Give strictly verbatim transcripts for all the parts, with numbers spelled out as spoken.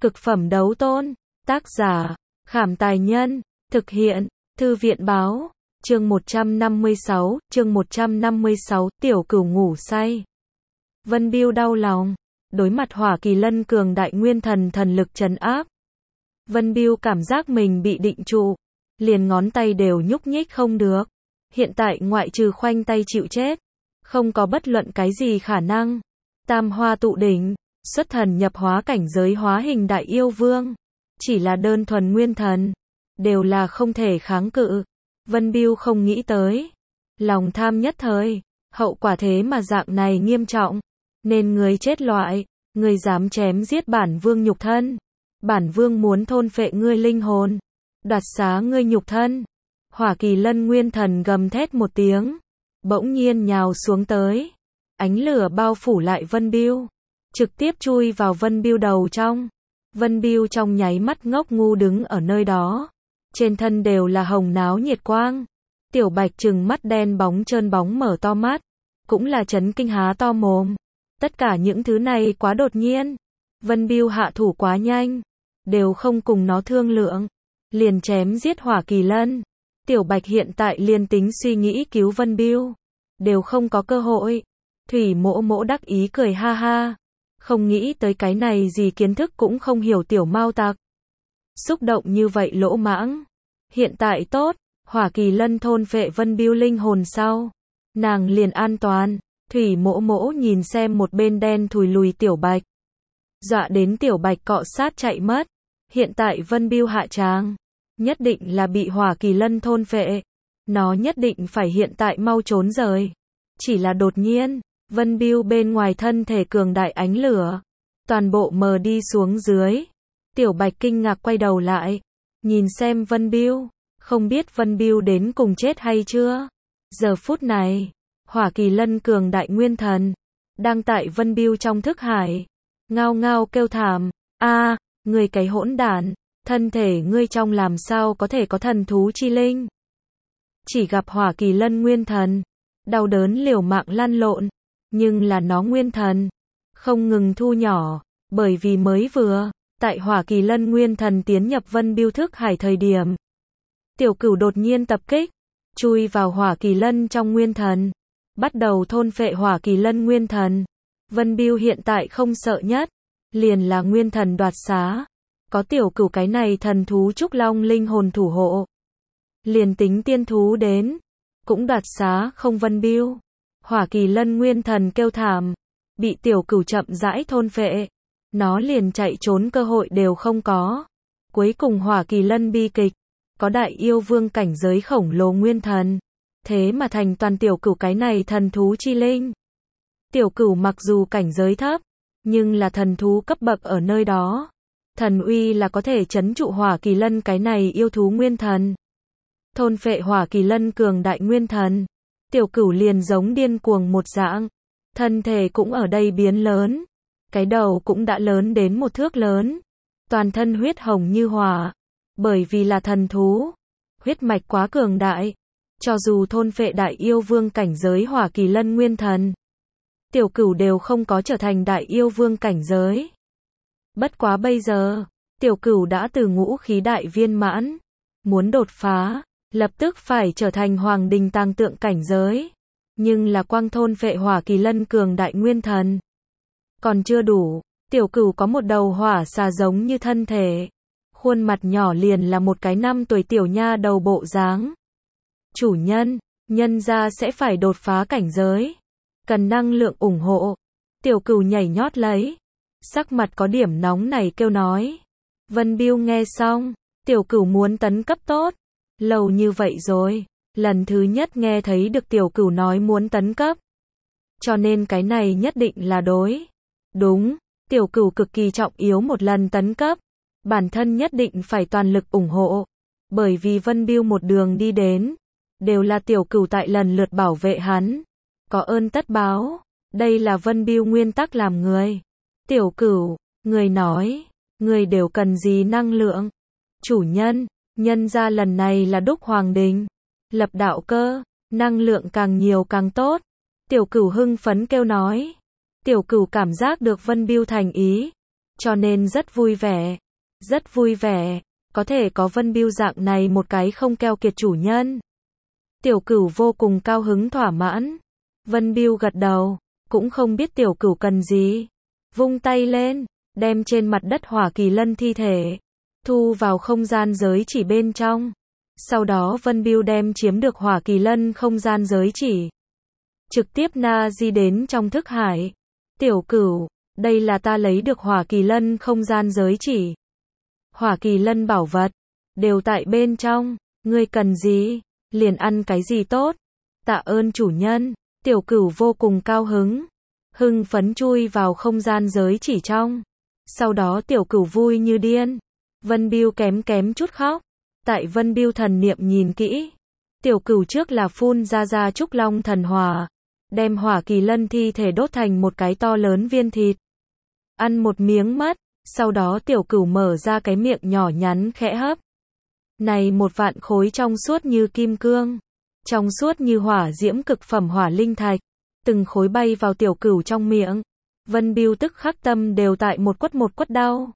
Cực phẩm đấu tôn. Tác giả, Khảm Tài Nhân. Thực hiện, Thư viện Báo. Chương một trăm năm mươi sáu, chương một trăm năm mươi sáu, Tiểu Cửu ngủ say. Vân Bưu đau lòng. Đối mặt Hỏa Kỳ Lân cường đại nguyên thần thần lực trấn áp. Vân Bưu cảm giác mình bị định trụ. Liền ngón tay đều nhúc nhích không được. Hiện tại ngoại trừ khoanh tay chịu chết. Không có bất luận cái gì khả năng. Tam hoa tụ đỉnh. Xuất thần nhập hóa cảnh giới hóa hình đại yêu vương. Chỉ là đơn thuần nguyên thần. Đều là không thể kháng cự. Vân Bưu không nghĩ tới. Lòng tham nhất thời. Hậu quả thế mà dạng này nghiêm trọng. Nên người chết loại. Người dám chém giết bản vương nhục thân. Bản vương muốn thôn phệ ngươi linh hồn. Đoạt xá ngươi nhục thân. Hỏa Kỳ Lân nguyên thần gầm thét một tiếng. Bỗng nhiên nhào xuống tới. Ánh lửa bao phủ lại Vân Bưu. Trực tiếp chui vào Vân Bưu đầu trong. Vân Bưu trong nháy mắt ngốc ngu đứng ở nơi đó. Trên thân đều là hồng náo nhiệt quang. Tiểu Bạch trừng mắt đen bóng trơn bóng mở to mắt. Cũng là chấn kinh há to mồm. Tất cả những thứ này quá đột nhiên. Vân Bưu hạ thủ quá nhanh. Đều không cùng nó thương lượng. Liền chém giết Hỏa Kỳ Lân. Tiểu Bạch hiện tại liền tính suy nghĩ cứu Vân Bưu. Đều không có cơ hội. Thủy Mỗ Mỗ đắc ý cười ha ha. Không nghĩ tới cái này gì kiến thức cũng không hiểu tiểu mao tặc. Xúc động như vậy lỗ mãng. Hiện tại tốt, Hỏa Kỳ Lân thôn phệ Vân Bưu linh hồn sau. Nàng liền an toàn. Thủy Mỗ Mỗ nhìn xem một bên đen thùi lùi Tiểu Bạch. Dọa đến Tiểu Bạch cọ sát chạy mất. Hiện tại Vân Bưu hạ tràng. Nhất định là bị Hỏa Kỳ Lân thôn phệ. Nó nhất định phải hiện tại mau trốn rời. Chỉ là đột nhiên. Vân Bưu bên ngoài thân thể cường đại ánh lửa. Toàn bộ mờ đi xuống dưới. Tiểu Bạch kinh ngạc quay đầu lại. Nhìn xem Vân Bưu. Không biết Vân Bưu đến cùng chết hay chưa. Giờ phút này. Hỏa Kỳ Lân cường đại nguyên thần. Đang tại Vân Bưu trong thức hải. Ngao ngao kêu thảm. A, ngươi cái hỗn đản. Thân thể ngươi trong làm sao có thể có thần thú chi linh. Chỉ gặp Hỏa Kỳ Lân nguyên thần. Đau đớn liều mạng lăn lộn. Nhưng là nó nguyên thần. Không ngừng thu nhỏ. Bởi vì mới vừa. Tại Hỏa Kỳ Lân nguyên thần tiến nhập Vân Bưu thức hải thời điểm. Tiểu Cửu đột nhiên tập kích. Chui vào Hỏa Kỳ Lân trong nguyên thần. Bắt đầu thôn phệ Hỏa Kỳ Lân nguyên thần. Vân Bưu hiện tại không sợ nhất. Liền là nguyên thần đoạt xá. Có Tiểu Cửu cái này thần thú trúc long linh hồn thủ hộ. Liền tính tiên thú đến. Cũng đoạt xá không Vân Bưu. Hỏa Kỳ Lân nguyên thần kêu thảm. Bị Tiểu Cửu chậm rãi thôn phệ. Nó liền chạy trốn cơ hội đều không có. Cuối cùng Hỏa Kỳ Lân bi kịch. Có đại yêu vương cảnh giới khổng lồ nguyên thần. Thế mà thành toàn Tiểu Cửu cái này thần thú chi linh. Tiểu Cửu mặc dù cảnh giới thấp. Nhưng là thần thú cấp bậc ở nơi đó. Thần uy là có thể trấn trụ Hỏa Kỳ Lân cái này yêu thú nguyên thần. Thôn phệ Hỏa Kỳ Lân cường đại nguyên thần. Tiểu Cửu liền giống điên cuồng một dạng. Thân thể cũng ở đây biến lớn. Cái đầu cũng đã lớn đến một thước lớn. Toàn thân huyết hồng như hỏa. Bởi vì là thần thú. Huyết mạch quá cường đại. Cho dù thôn phệ đại yêu vương cảnh giới Hỏa Kỳ Lân nguyên thần. Tiểu Cửu đều không có trở thành đại yêu vương cảnh giới. Bất quá bây giờ. Tiểu Cửu đã từ ngũ khí đại viên mãn. Muốn đột phá. Lập tức phải trở thành hoàng đình tàng tượng cảnh giới. Nhưng là quang thôn phệ Hỏa Kỳ Lân cường đại nguyên thần. Còn chưa đủ. Tiểu Cửu có một đầu hỏa xà giống như thân thể. Khuôn mặt nhỏ liền là một cái năm tuổi tiểu nha đầu bộ dáng. Chủ nhân, nhân gia sẽ phải đột phá cảnh giới. Cần năng lượng ủng hộ. Tiểu Cửu nhảy nhót lấy. Sắc mặt có điểm nóng này kêu nói. Vân Bưu nghe xong. Tiểu Cửu muốn tấn cấp tốt. Lâu như vậy rồi. Lần thứ nhất nghe thấy được Tiểu Cửu nói muốn tấn cấp. Cho nên cái này nhất định là đối. Đúng. Tiểu Cửu cực kỳ trọng yếu một lần tấn cấp. Bản thân nhất định phải toàn lực ủng hộ. Bởi vì Vân Bưu một đường đi đến. Đều là Tiểu Cửu tại lần lượt bảo vệ hắn. Có ơn tất báo. Đây là Vân Bưu nguyên tắc làm người. Tiểu Cửu, người nói. Người đều cần gì năng lượng. Chủ nhân, nhân ra lần này là đúc hoàng đình. Lập đạo cơ. Năng lượng càng nhiều càng tốt. Tiểu Cửu hưng phấn kêu nói. Tiểu Cửu cảm giác được Vân Bưu thành ý. cho nên rất vui vẻ. Rất vui vẻ, có thể có Vân Bưu dạng này một cái không keo kiệt chủ nhân. Tiểu Cửu vô cùng cao hứng thỏa mãn. Vân Bưu gật đầu, cũng không biết Tiểu Cửu cần gì. Vung tay lên, đem trên mặt đất Hỏa Kỳ Lân thi thể thu vào không gian giới chỉ bên trong. Sau đó Vân Bưu đem chiếm được Hỏa Kỳ Lân không gian giới chỉ trực tiếp na di đến trong thức hải. Tiểu Cửu, đây là ta lấy được Hỏa Kỳ Lân không gian giới chỉ. Hỏa Kỳ Lân bảo vật đều tại bên trong, ngươi cần gì, liền ăn cái gì tốt. Tạ ơn chủ nhân. Tiểu Cửu vô cùng cao hứng, hưng phấn chui vào không gian giới chỉ trong. Sau đó Tiểu Cửu vui như điên. Vân Bưu kém kém chút khóc. Tại Vân Bưu thần niệm nhìn kỹ, Tiểu Cửu trước là phun ra ra Trúc Long thần hỏa, đem Hỏa Kỳ Lân thi thể đốt thành một cái to lớn viên thịt. Ăn một miếng mất, sau đó Tiểu Cửu mở ra cái miệng nhỏ nhắn khẽ hấp. Này một vạn khối trong suốt như kim cương, trong suốt như hỏa diễm cực phẩm hỏa linh thạch, từng khối bay vào Tiểu Cửu trong miệng. Vân Bưu tức khắc tâm đều tại một quất một quất đau.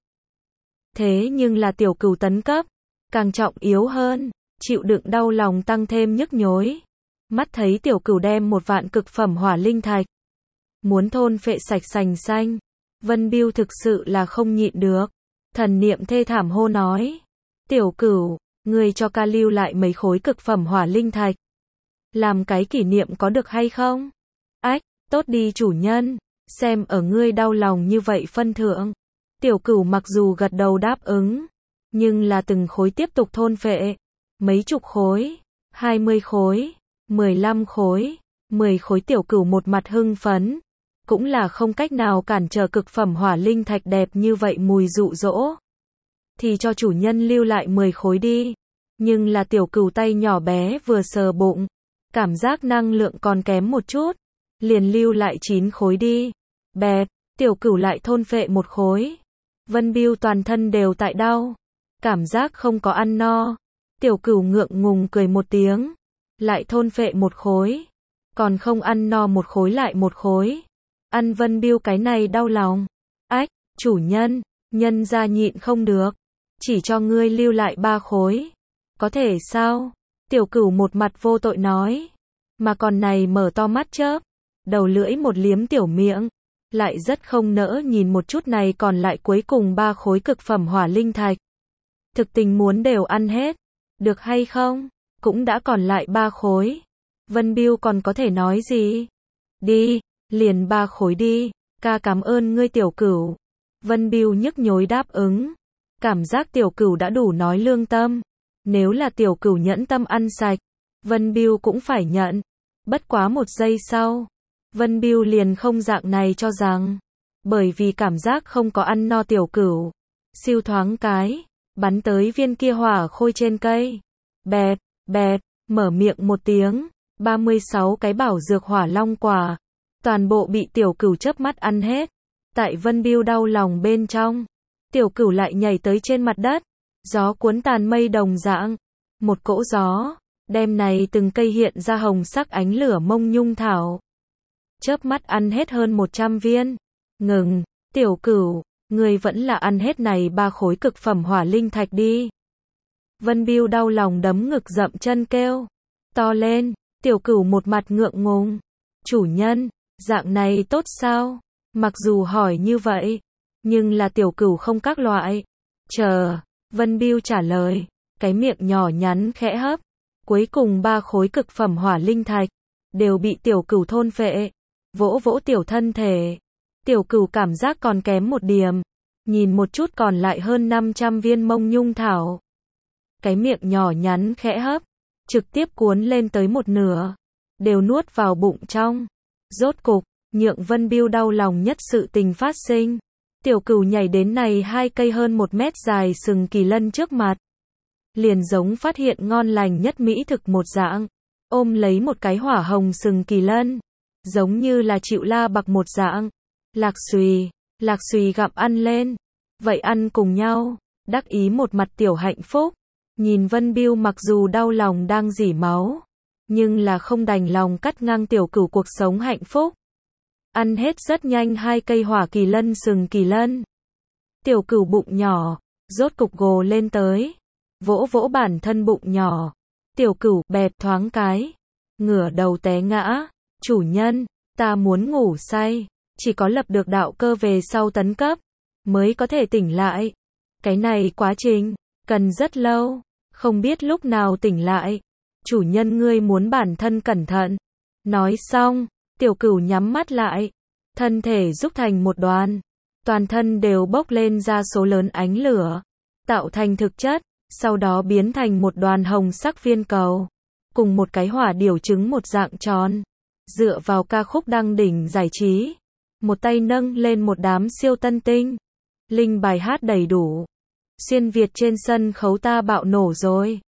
Thế nhưng là Tiểu Cửu tấn cấp càng trọng yếu hơn, chịu đựng đau lòng tăng thêm nhức nhối. Mắt thấy Tiểu Cửu đem một vạn cực phẩm hỏa linh thạch muốn thôn phệ sạch sành xanh, Vân Bưu thực sự là không nhịn được, thần niệm thê thảm hô nói: "Tiểu Cửu, ngươi cho ca lưu lại mấy khối cực phẩm hỏa linh thạch, làm cái kỷ niệm có được hay không?" Ách, tốt đi chủ nhân, xem ở ngươi đau lòng như vậy phân thượng. Tiểu Cửu mặc dù gật đầu đáp ứng, nhưng là từng khối tiếp tục thôn phệ. Mấy chục khối, hai mươi khối, mười lăm khối, mười khối. Tiểu Cửu một mặt hưng phấn, cũng là không cách nào cản trở cực phẩm hỏa linh thạch đẹp như vậy mùi dụ dỗ. Thì cho chủ nhân lưu lại mười khối đi. Nhưng là Tiểu Cửu tay nhỏ bé vừa sờ bụng, cảm giác năng lượng còn kém một chút, liền lưu lại chín khối đi. Bẹp, Tiểu Cửu lại thôn phệ một khối. Vân Bưu toàn thân đều tại đau, cảm giác không có ăn no. Tiểu Cửu ngượng ngùng cười một tiếng, lại thôn phệ một khối, còn không ăn no một khối lại một khối. Ăn Vân Bưu cái này đau lòng. Ách, chủ nhân, nhân gia nhịn không được, chỉ cho ngươi lưu lại ba khối. Có thể sao? Tiểu Cửu một mặt vô tội nói, mà còn này mở to mắt chớp, đầu lưỡi một liếm tiểu miệng, lại rất không nỡ nhìn một chút này còn lại cuối cùng ba khối cực phẩm hỏa linh thạch. Thực tình muốn đều ăn hết, được hay không? Cũng đã còn lại ba khối. Vân Bưu còn có thể nói gì? Đi, liền ba khối đi, ca cảm ơn ngươi Tiểu Cửu. Vân Bưu nhức nhối đáp ứng, cảm giác Tiểu Cửu đã đủ nói lương tâm. Nếu là Tiểu Cửu nhẫn tâm ăn sạch, Vân Bưu cũng phải nhận. Bất quá một giây sau, Vân Bưu liền không dạng này cho rằng, bởi vì cảm giác không có ăn no Tiểu Cửu, siêu thoáng cái, bắn tới viên kia hỏa khôi trên cây. Bẹp, bẹp, mở miệng một tiếng, ba mươi sáu cái bảo dược hỏa long quả, toàn bộ bị Tiểu Cửu chớp mắt ăn hết. Tại Vân Bưu đau lòng bên trong, Tiểu Cửu lại nhảy tới trên mặt đất, gió cuốn tàn mây đồng dạng, một cỗ gió, đem này từng cây hiện ra hồng sắc ánh lửa mông nhung thảo. Chớp mắt ăn hết hơn một trăm viên. Ngừng, Tiểu Cửu, ngươi vẫn là ăn hết này ba khối cực phẩm hỏa linh thạch đi. Vân Bưu đau lòng đấm ngực dậm chân kêu to lên. Tiểu Cửu một mặt ngượng ngùng, chủ nhân, dạng này tốt sao? Mặc dù hỏi như vậy, nhưng là Tiểu Cửu không các loại. Chờ, Vân Bưu trả lời, cái miệng nhỏ nhắn khẽ hấp, cuối cùng ba khối cực phẩm hỏa linh thạch đều bị Tiểu Cửu thôn phệ. Vỗ vỗ tiểu thân thể, Tiểu Cửu cảm giác còn kém một điểm, nhìn một chút còn lại hơn năm trăm viên mông nhung thảo. Cái miệng nhỏ nhắn khẽ hấp, trực tiếp cuốn lên tới một nửa, đều nuốt vào bụng trong. Rốt cục, nhượng Vân Bưu đau lòng nhất sự tình phát sinh. Tiểu Cửu nhảy đến này hai cây hơn một mét dài sừng kỳ lân trước mặt, liền giống phát hiện ngon lành nhất mỹ thực một dạng, ôm lấy một cái hỏa hồng sừng kỳ lân, giống như là chịu la bạc một dạng. Lạc xùy, lạc xùy gặm ăn lên, vậy ăn cùng nhau, đắc ý một mặt tiểu hạnh phúc. Nhìn Vân Bưu mặc dù đau lòng đang rỉ máu, nhưng là không đành lòng cắt ngang Tiểu Cửu cuộc sống hạnh phúc. Ăn hết rất nhanh hai cây hỏa kỳ lân sừng kỳ lân. Tiểu Cửu bụng nhỏ, rốt cục gồ lên tới, vỗ vỗ bản thân bụng nhỏ. Tiểu Cửu bẹp thoáng cái, ngửa đầu té ngã. Chủ nhân, ta muốn ngủ say, chỉ có lập được đạo cơ về sau tấn cấp, mới có thể tỉnh lại. Cái này quá trình, cần rất lâu, không biết lúc nào tỉnh lại. Chủ nhân ngươi muốn bản thân cẩn thận. Nói xong, Tiểu Cửu nhắm mắt lại, thân thể rút thành một đoàn, toàn thân đều bốc lên ra số lớn ánh lửa, tạo thành thực chất, sau đó biến thành một đoàn hồng sắc viên cầu, cùng một cái hỏa điểu trứng một dạng tròn. Dựa vào ca khúc đăng đỉnh giải trí, một tay nâng lên một đám siêu tân tinh, linh bài hát đầy đủ. Xuyên Việt trên sân khấu ta bạo nổ rồi.